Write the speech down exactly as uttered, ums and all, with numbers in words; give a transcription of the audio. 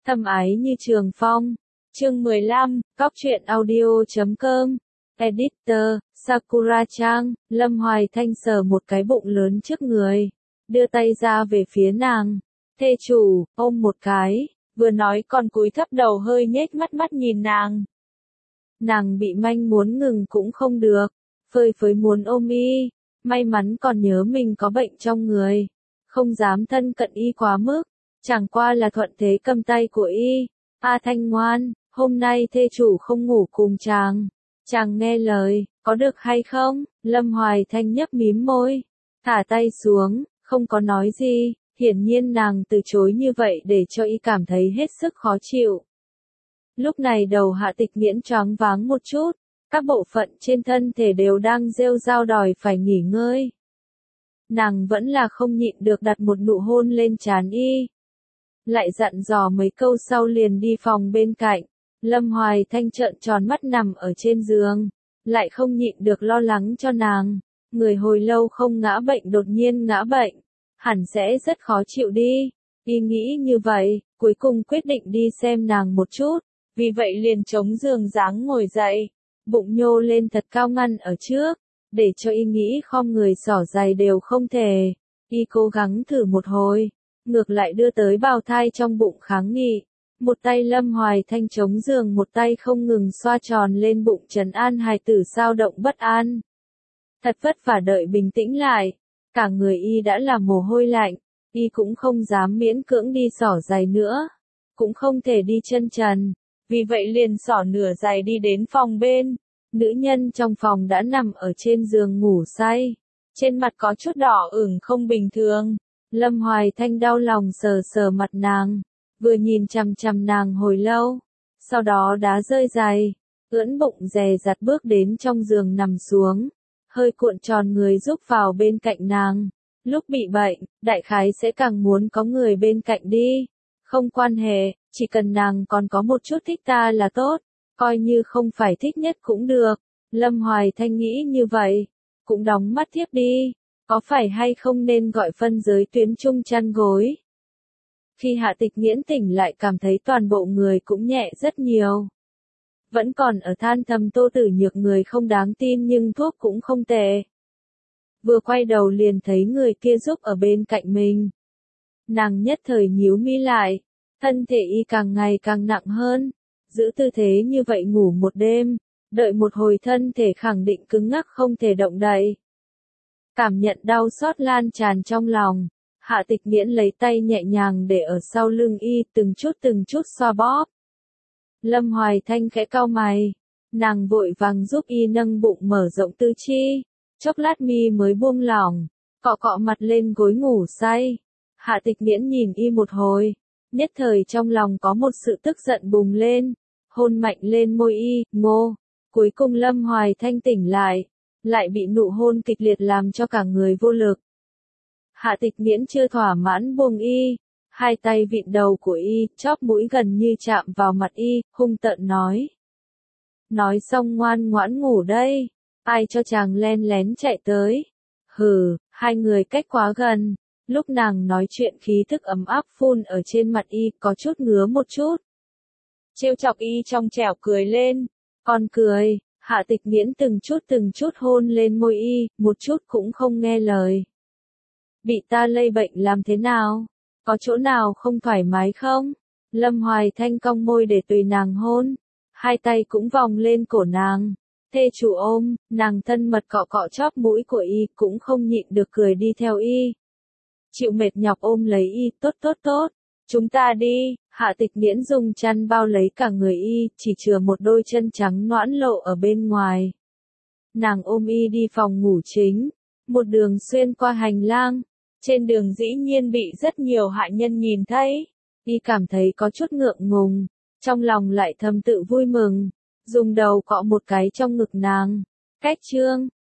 Thâm ái như trường phong. Chương mười lăm, cóc truyện audio chấm com. Editor, Sakura-chan. Lâm Hoài Thanh sờ một cái bụng lớn trước người, đưa tay ra về phía nàng. Thê chủ, ôm một cái, vừa nói còn cúi thấp đầu hơi nhếch mắt mắt nhìn nàng. Nàng bị manh muốn ngừng cũng không được, phơi phới muốn ôm y, may mắn còn nhớ mình có bệnh trong người, không dám thân cận y quá mức, chẳng qua là thuận thế cầm tay của y. A Thanh ngoan, hôm nay thê chủ không ngủ cùng chàng, chàng nghe lời, có được hay không? Lâm Hoài Thanh nhấp mím môi, thả tay xuống, không có nói gì, hiển nhiên nàng từ chối như vậy để cho y cảm thấy hết sức khó chịu. Lúc này đầu Hạ Tịch Nghiễn choáng váng một chút, các bộ phận trên thân thể đều đang rêu rao đòi phải nghỉ ngơi. Nàng vẫn là không nhịn được đặt một nụ hôn lên trán y. Lại dặn dò mấy câu sau liền đi phòng bên cạnh. Lâm Hoài Thanh trợn tròn mắt nằm ở trên giường, lại không nhịn được lo lắng cho nàng. Người hồi lâu không ngã bệnh đột nhiên ngã bệnh, hẳn sẽ rất khó chịu đi. Y nghĩ như vậy, cuối cùng quyết định đi xem nàng một chút, vì vậy liền chống giường dáng ngồi dậy, bụng nhô lên thật cao ngăn ở trước, để cho y nghĩ khom người xỏ giày đều không thể. Y cố gắng thử một hồi, ngược lại đưa tới bào thai trong bụng kháng nghị. Một tay Lâm Hoài Thanh chống giường, một tay không ngừng xoa tròn lên bụng trấn an hài tử sao động bất an. Thật vất vả đợi bình tĩnh lại, cả người y đã là mồ hôi lạnh, y cũng không dám miễn cưỡng đi xỏ giày nữa, cũng không thể đi chân trần, vì vậy liền xỏ nửa giày đi đến phòng bên. Nữ nhân trong phòng đã nằm ở trên giường ngủ say, trên mặt có chút đỏ ửng không bình thường. Lâm Hoài Thanh đau lòng sờ sờ mặt nàng, vừa nhìn chằm chằm nàng hồi lâu, sau đó đá rơi giày, ưỡn bụng dè dặt bước đến trong giường nằm xuống, hơi cuộn tròn người giúp vào bên cạnh nàng. Lúc bị bệnh, đại khái sẽ càng muốn có người bên cạnh đi. Không quan hệ, chỉ cần nàng còn có một chút thích ta là tốt, coi như không phải thích nhất cũng được. Lâm Hoài Thanh nghĩ như vậy, cũng đóng mắt thiếp đi, có phải hay không nên gọi phân giới tuyến chung chăn gối. Khi Hạ Tịch Nghiễn tỉnh lại cảm thấy toàn bộ người cũng nhẹ rất nhiều. Vẫn còn ở than thầm Tô Tử Nhược người không đáng tin nhưng thuốc cũng không tệ. Vừa quay đầu liền thấy người kia giúp ở bên cạnh mình. Nàng nhất thời nhíu mi lại, thân thể y càng ngày càng nặng hơn, giữ tư thế như vậy ngủ một đêm, đợi một hồi thân thể khẳng định cứng ngắc không thể động đậy. Cảm nhận đau xót lan tràn trong lòng, Hạ Tịch Nghiễn lấy tay nhẹ nhàng để ở sau lưng y, từng chút từng chút xoa bóp. Lâm Hoài Thanh khẽ cau mày, nàng vội vàng giúp y nâng bụng mở rộng tư chi, chốc lát mi mới buông lỏng, cọ cọ mặt lên gối ngủ say. Hạ Tịch Nghiễn nhìn y một hồi, nhất thời trong lòng có một sự tức giận bùng lên, hôn mạnh lên môi y, ngô. Cuối cùng Lâm Hoài Thanh tỉnh lại, lại bị nụ hôn kịch liệt làm cho cả người vô lực. Hạ Tịch Nghiễn chưa thỏa mãn buông y, hai tay vịn đầu của y, chóp mũi gần như chạm vào mặt y, hung tợn nói. Nói xong ngoan ngoãn ngủ đây, ai cho chàng len lén chạy tới. Hừ, hai người cách quá gần, lúc nàng nói chuyện khí thức ấm áp phun ở trên mặt y, có chút ngứa một chút. Trêu chọc y trong trẻo cười lên, còn cười. Hạ Tịch Nghiễn từng chút từng chút hôn lên môi y, một chút cũng không nghe lời. Bị ta lây bệnh làm thế nào? Có chỗ nào không thoải mái không? Lâm Hoài Thanh cong môi để tùy nàng hôn, hai tay cũng vòng lên cổ nàng. Thê chủ ôm, nàng thân mật cọ cọ chóp mũi của y, cũng không nhịn được cười đi theo y. Chịu mệt nhọc ôm lấy y, tốt tốt tốt, chúng ta đi. Hạ Tịch Nghiễn dùng chăn bao lấy cả người y, chỉ chừa một đôi chân trắng nõn lộ ở bên ngoài. Nàng ôm y đi phòng ngủ chính, một đường xuyên qua hành lang, trên đường dĩ nhiên bị rất nhiều hạ nhân nhìn thấy, y cảm thấy có chút ngượng ngùng, trong lòng lại thầm tự vui mừng, dùng đầu cọ một cái trong ngực nàng. Cách chương